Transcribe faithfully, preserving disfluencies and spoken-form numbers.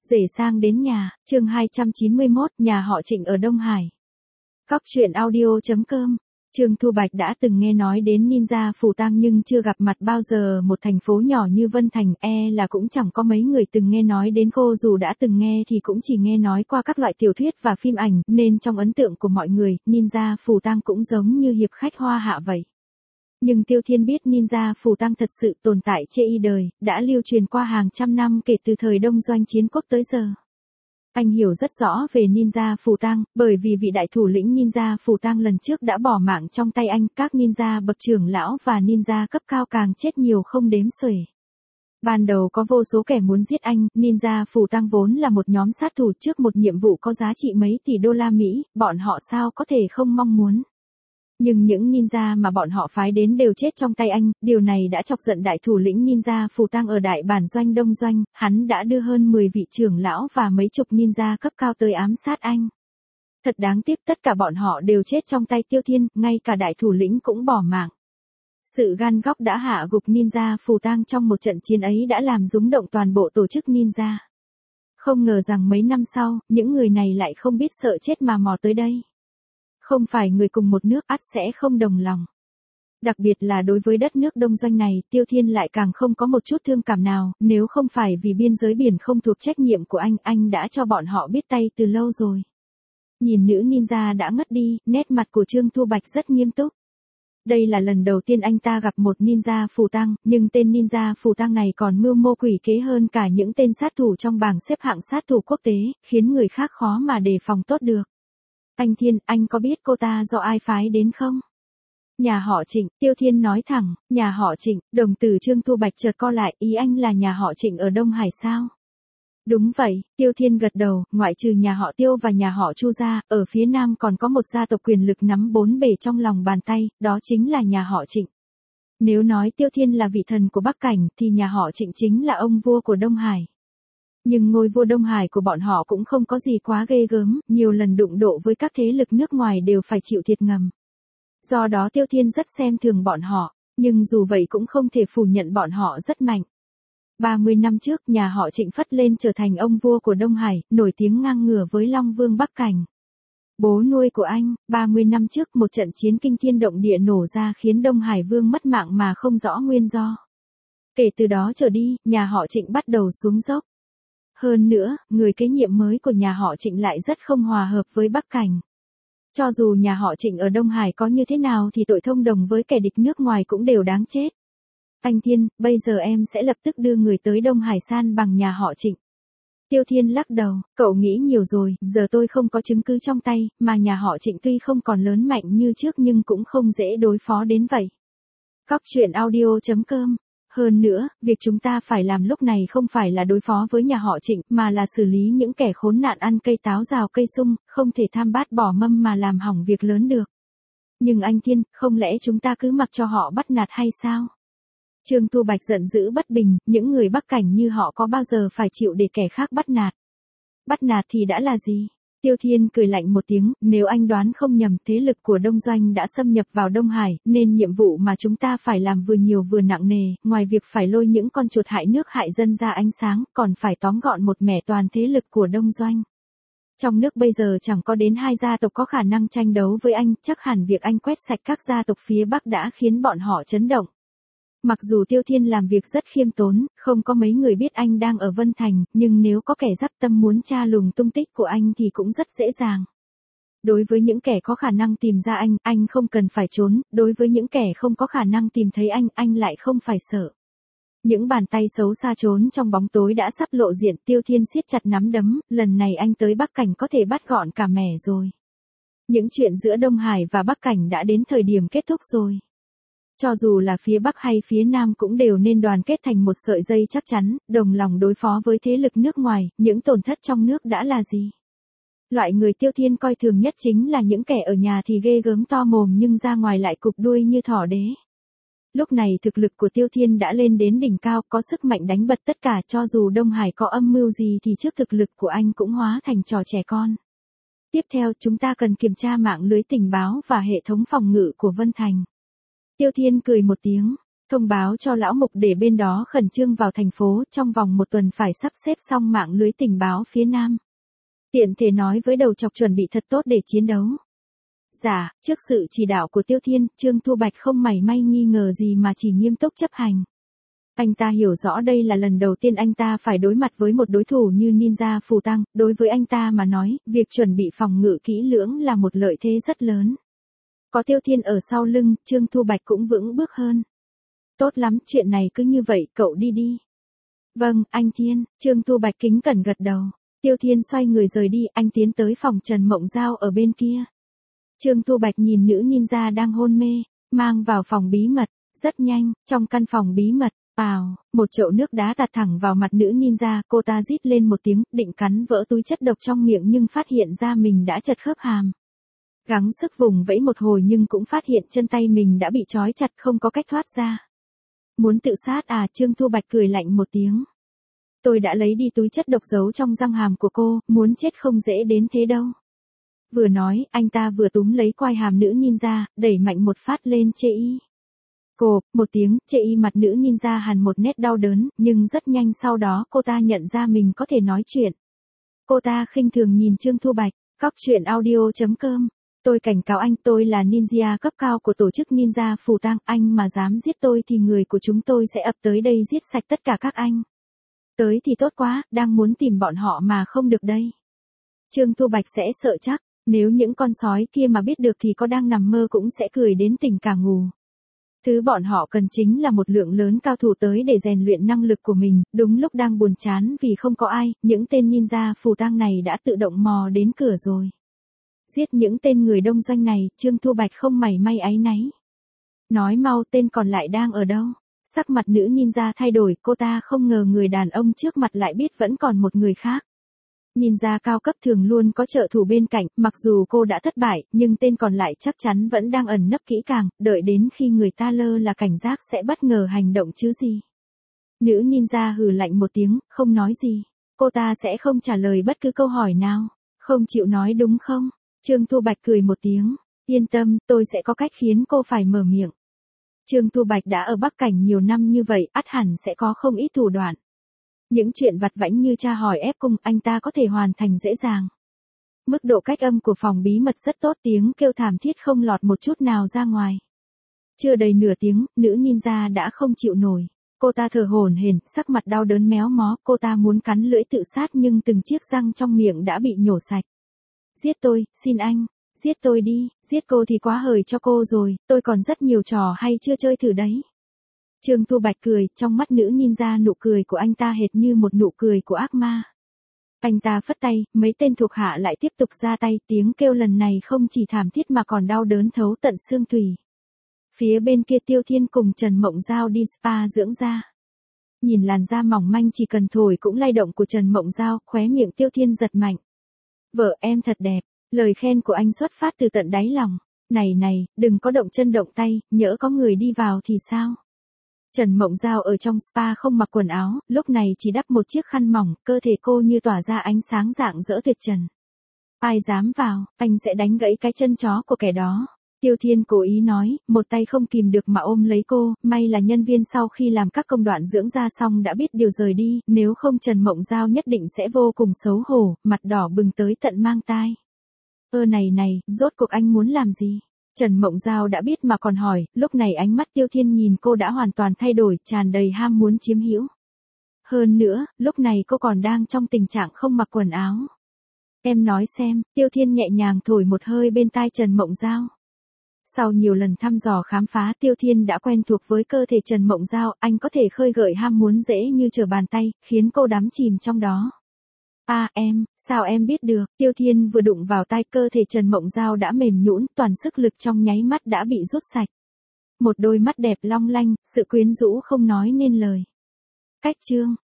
Rể sang đến nhà, chương hai trăm chín mươi mốt, nhà họ Trịnh ở Đông Hải. Cóc truyện audio chấm com. Trương Thu Bạch đã từng nghe nói đến ninja phù tang nhưng chưa gặp mặt bao giờ. Một thành phố nhỏ như Vân Thành e là cũng chẳng có mấy người từng nghe nói đến cô, dù đã từng nghe thì cũng chỉ nghe nói qua các loại tiểu thuyết và phim ảnh, nên trong ấn tượng của mọi người, ninja phù tang cũng giống như hiệp khách hoa hạ vậy. Nhưng Tiêu Thiên biết ninja phù tang thật sự tồn tại trên y đời, đã lưu truyền qua hàng trăm năm kể từ thời Đông Doanh Chiến Quốc tới giờ. Anh hiểu rất rõ về ninja phù tang, bởi vì vị đại thủ lĩnh ninja phù tang lần trước đã bỏ mạng trong tay anh, các ninja bậc trưởng lão và ninja cấp cao càng chết nhiều không đếm xuể. Ban đầu có vô số kẻ muốn giết anh, ninja phù tang vốn là một nhóm sát thủ trước một nhiệm vụ có giá trị mấy tỷ đô la Mỹ, bọn họ sao có thể không mong muốn. Nhưng những ninja mà bọn họ phái đến đều chết trong tay anh, điều này đã chọc giận đại thủ lĩnh ninja phù tang ở đại bản doanh Đông Doanh, hắn đã đưa hơn mười vị trưởng lão và mấy chục ninja cấp cao tới ám sát anh. Thật đáng tiếc, tất cả bọn họ đều chết trong tay Tiêu Thiên, ngay cả đại thủ lĩnh cũng bỏ mạng. Sự gan góc đã hạ gục ninja phù tang trong một trận chiến ấy đã làm rúng động toàn bộ tổ chức ninja. Không ngờ rằng mấy năm sau, những người này lại không biết sợ chết mà mò tới đây. Không phải người cùng một nước ắt sẽ không đồng lòng. Đặc biệt là đối với đất nước Đông Doanh này, Tiêu Thiên lại càng không có một chút thương cảm nào, nếu không phải vì biên giới biển không thuộc trách nhiệm của anh, anh đã cho bọn họ biết tay từ lâu rồi. Nhìn nữ ninja đã ngất đi, nét mặt của Trương Thu Bạch rất nghiêm túc. Đây là lần đầu tiên anh ta gặp một ninja phù tang, nhưng tên ninja phù tang này còn mưu mô quỷ kế hơn cả những tên sát thủ trong bảng xếp hạng sát thủ quốc tế, khiến người khác khó mà đề phòng tốt được. Anh Thiên, anh có biết cô ta do ai phái đến không? Nhà họ Trịnh, Tiêu Thiên nói thẳng, nhà họ Trịnh, đồng tử Trương Thu Bạch chợt co lại, ý anh là nhà họ Trịnh ở Đông Hải sao? Đúng vậy, Tiêu Thiên gật đầu, ngoại trừ nhà họ Tiêu và nhà họ Chu ra, ở phía Nam còn có một gia tộc quyền lực nắm bốn bể trong lòng bàn tay, đó chính là nhà họ Trịnh. Nếu nói Tiêu Thiên là vị thần của Bắc Cảnh, thì nhà họ Trịnh chính là ông vua của Đông Hải. Nhưng ngôi vua Đông Hải của bọn họ cũng không có gì quá ghê gớm, nhiều lần đụng độ với các thế lực nước ngoài đều phải chịu thiệt ngầm. Do đó Tiêu Thiên rất xem thường bọn họ, nhưng dù vậy cũng không thể phủ nhận bọn họ rất mạnh. ba mươi năm trước, nhà họ Trịnh phất lên trở thành ông vua của Đông Hải, nổi tiếng ngang ngửa với Long Vương Bắc Cảnh. Bố nuôi của anh, ba mươi năm trước một trận chiến kinh thiên động địa nổ ra khiến Đông Hải Vương mất mạng mà không rõ nguyên do. Kể từ đó trở đi, nhà họ Trịnh bắt đầu xuống dốc. Hơn nữa, người kế nhiệm mới của nhà họ Trịnh lại rất không hòa hợp với Bắc Cảnh. Cho dù nhà họ Trịnh ở Đông Hải có như thế nào thì tội thông đồng với kẻ địch nước ngoài cũng đều đáng chết. Anh Thiên, bây giờ em sẽ lập tức đưa người tới Đông Hải san bằng nhà họ Trịnh. Tiêu Thiên lắc đầu, cậu nghĩ nhiều rồi, giờ tôi không có chứng cứ trong tay, mà nhà họ Trịnh tuy không còn lớn mạnh như trước nhưng cũng không dễ đối phó đến vậy. Cóc truyện audio chấm com. Hơn nữa, việc chúng ta phải làm lúc này không phải là đối phó với nhà họ Trịnh, mà là xử lý những kẻ khốn nạn ăn cây táo rào cây sung, không thể tham bát bỏ mâm mà làm hỏng việc lớn được. Nhưng anh Thiên, không lẽ chúng ta cứ mặc cho họ bắt nạt hay sao? Trương Thu Bạch giận dữ bất bình, những người Bắc Cảnh như họ có bao giờ phải chịu để kẻ khác bắt nạt? Bắt nạt thì đã là gì? Tiêu Thiên cười lạnh một tiếng, nếu anh đoán không nhầm, thế lực của Đông Doanh đã xâm nhập vào Đông Hải, nên nhiệm vụ mà chúng ta phải làm vừa nhiều vừa nặng nề, ngoài việc phải lôi những con chuột hại nước hại dân ra ánh sáng, còn phải tóm gọn một mẻ toàn thế lực của Đông Doanh. Trong nước bây giờ chẳng có đến hai gia tộc có khả năng tranh đấu với anh, chắc hẳn việc anh quét sạch các gia tộc phía Bắc đã khiến bọn họ chấn động. Mặc dù Tiêu Thiên làm việc rất khiêm tốn, không có mấy người biết anh đang ở Vân Thành, nhưng nếu có kẻ dắp tâm muốn tra lùng tung tích của anh thì cũng rất dễ dàng. Đối với những kẻ có khả năng tìm ra anh, anh không cần phải trốn, đối với những kẻ không có khả năng tìm thấy anh, anh lại không phải sợ. Những bàn tay xấu xa trốn trong bóng tối đã sắp lộ diện, Tiêu Thiên siết chặt nắm đấm, lần này anh tới Bắc Cảnh có thể bắt gọn cả mẻ rồi. Những chuyện giữa Đông Hải và Bắc Cảnh đã đến thời điểm kết thúc rồi. Cho dù là phía Bắc hay phía Nam cũng đều nên đoàn kết thành một sợi dây chắc chắn, đồng lòng đối phó với thế lực nước ngoài, những tổn thất trong nước đã là gì? Loại người Tiêu Thiên coi thường nhất chính là những kẻ ở nhà thì ghê gớm to mồm nhưng ra ngoài lại cụp đuôi như thỏ đế. Lúc này thực lực của Tiêu Thiên đã lên đến đỉnh cao, có sức mạnh đánh bật tất cả, cho dù Đông Hải có âm mưu gì thì trước thực lực của anh cũng hóa thành trò trẻ con. Tiếp theo, chúng ta cần kiểm tra mạng lưới tình báo và hệ thống phòng ngự của Vân Thành. Tiêu Thiên cười một tiếng, Thông báo cho lão mục để bên đó khẩn trương vào thành phố, trong vòng một tuần phải sắp xếp xong mạng lưới tình báo phía Nam. Tiện thể nói với đầu chọc chuẩn bị thật tốt để chiến đấu. Dạ, trước sự chỉ đạo của Tiêu Thiên, Trương Thu Bạch không mảy may nghi ngờ gì mà chỉ nghiêm túc chấp hành. Anh ta hiểu rõ đây là lần đầu tiên anh ta phải đối mặt với một đối thủ như ninja phù tăng, đối với anh ta mà nói, việc chuẩn bị phòng ngự kỹ lưỡng là một lợi thế rất lớn. Có Tiêu Thiên ở sau lưng, Trương Thu Bạch cũng vững bước hơn. Tốt lắm, chuyện này cứ như vậy, cậu đi đi. Vâng, anh Thiên, Trương Thu Bạch kính cẩn gật đầu. Tiêu Thiên xoay người rời đi, anh tiến tới phòng Trần Mộng Giao ở bên kia. Trương Thu Bạch nhìn nữ ninja đang hôn mê, mang vào phòng bí mật, rất nhanh, trong căn phòng bí mật, ào, một chậu nước đá tạt thẳng vào mặt nữ ninja, cô ta rít lên một tiếng, định cắn vỡ túi chất độc trong miệng nhưng phát hiện ra mình đã chật khớp hàm. Gắng sức vùng vẫy một hồi nhưng cũng phát hiện chân tay mình đã bị trói chặt không có cách thoát ra. Muốn tự sát à? Trương Thu Bạch cười lạnh một tiếng. Tôi đã lấy đi túi chất độc giấu trong răng hàm của cô, muốn chết không dễ đến thế đâu. Vừa nói, anh ta vừa túm lấy quai hàm nữ ninja, đẩy mạnh một phát lên chê y. Cộp, một tiếng, chê y mặt nữ ninja hằn một nét đau đớn, nhưng rất nhanh sau đó cô ta nhận ra mình có thể nói chuyện. Cô ta khinh thường nhìn Trương Thu Bạch, Cóc Truyện Audio chấm com. Tôi cảnh cáo anh, tôi là ninja cấp cao của tổ chức ninja phù tang, anh mà dám giết tôi thì người của chúng tôi sẽ ập tới đây giết sạch tất cả các anh. Tới thì tốt quá, đang muốn tìm bọn họ mà không được đây. Trương Thu Bạch sẽ sợ chắc, nếu những con sói kia mà biết được thì có đang nằm mơ cũng sẽ cười đến tỉnh cả ngủ. Thứ bọn họ cần chính là một lượng lớn cao thủ tới để rèn luyện năng lực của mình, đúng lúc đang buồn chán vì không có ai, những tên ninja phù tang này đã tự động mò đến cửa rồi. Giết những tên người đông doanh này, Trương Thu Bạch không mảy may áy náy. Nói mau, tên còn lại đang ở đâu? Sắc mặt nữ ninja thay đổi, cô ta không ngờ người đàn ông trước mặt lại biết vẫn còn một người khác. Ninja cao cấp thường luôn có trợ thủ bên cạnh, mặc dù cô đã thất bại, nhưng tên còn lại chắc chắn vẫn đang ẩn nấp kỹ càng, đợi đến khi người ta lơ là cảnh giác sẽ bất ngờ hành động chứ gì. Nữ ninja hừ lạnh một tiếng, không nói gì. Cô ta sẽ không trả lời bất cứ câu hỏi nào. Không chịu nói đúng không? Trương Thu Bạch cười một tiếng. Yên tâm, tôi sẽ có cách khiến cô phải mở miệng. Trương Thu Bạch đã ở Bắc Cảnh nhiều năm như vậy, ắt hẳn sẽ có không ít thủ đoạn. Những chuyện vặt vãnh như tra hỏi ép cung, anh ta có thể hoàn thành dễ dàng. Mức độ cách âm của phòng bí mật rất tốt, tiếng kêu thảm thiết không lọt một chút nào ra ngoài. Chưa đầy nửa tiếng, nữ ninja đã không chịu nổi. Cô ta thở hổn hển, sắc mặt đau đớn méo mó, cô ta muốn cắn lưỡi tự sát nhưng từng chiếc răng trong miệng đã bị nhổ sạch. Giết tôi, xin anh, giết tôi đi, giết cô thì quá hời cho cô rồi, tôi còn rất nhiều trò hay chưa chơi thử đấy. Trương Thu Bạch cười, trong mắt nữ ninja nụ cười của anh ta hệt như một nụ cười của ác ma. Anh ta phất tay, mấy tên thuộc hạ lại tiếp tục ra tay, tiếng kêu lần này không chỉ thảm thiết mà còn đau đớn thấu tận xương tủy. Phía bên kia Tiêu Thiên cùng Trần Mộng Giao đi spa dưỡng da. Nhìn làn da mỏng manh chỉ cần thổi cũng lay động của Trần Mộng Giao, khóe miệng Tiêu Thiên giật mạnh. Vợ em thật đẹp, lời khen của anh xuất phát từ tận đáy lòng. Này này, đừng có động chân động tay, nhỡ có người đi vào thì sao? Trần Mộng Giao ở trong spa không mặc quần áo, lúc này chỉ đắp một chiếc khăn mỏng, cơ thể cô như tỏa ra ánh sáng rạng rỡ tuyệt trần. Ai dám vào, anh sẽ đánh gãy cái chân chó của kẻ đó. Tiêu Thiên cố ý nói, một tay không kìm được mà ôm lấy cô, may là nhân viên sau khi làm các công đoạn dưỡng da xong đã biết điều rời đi, nếu không Trần Mộng Giao nhất định sẽ vô cùng xấu hổ, mặt đỏ bừng tới tận mang tai. Ơ này này, rốt cuộc anh muốn làm gì? Trần Mộng Giao đã biết mà còn hỏi, lúc này ánh mắt Tiêu Thiên nhìn cô đã hoàn toàn thay đổi, tràn đầy ham muốn chiếm hữu. Hơn nữa, lúc này cô còn đang trong tình trạng không mặc quần áo. Em nói xem, Tiêu Thiên nhẹ nhàng thổi một hơi bên tai Trần Mộng Giao. Sau nhiều lần thăm dò khám phá, Tiêu Thiên đã quen thuộc với cơ thể Trần Mộng Giao, anh có thể khơi gợi ham muốn dễ như trở bàn tay, khiến cô đắm chìm trong đó. À em, sao em biết được? Tiêu Thiên vừa đụng vào tai, cơ thể Trần Mộng Giao đã mềm nhũn, toàn sức lực trong nháy mắt đã bị rút sạch. Một đôi mắt đẹp long lanh, sự quyến rũ không nói nên lời. Cách chương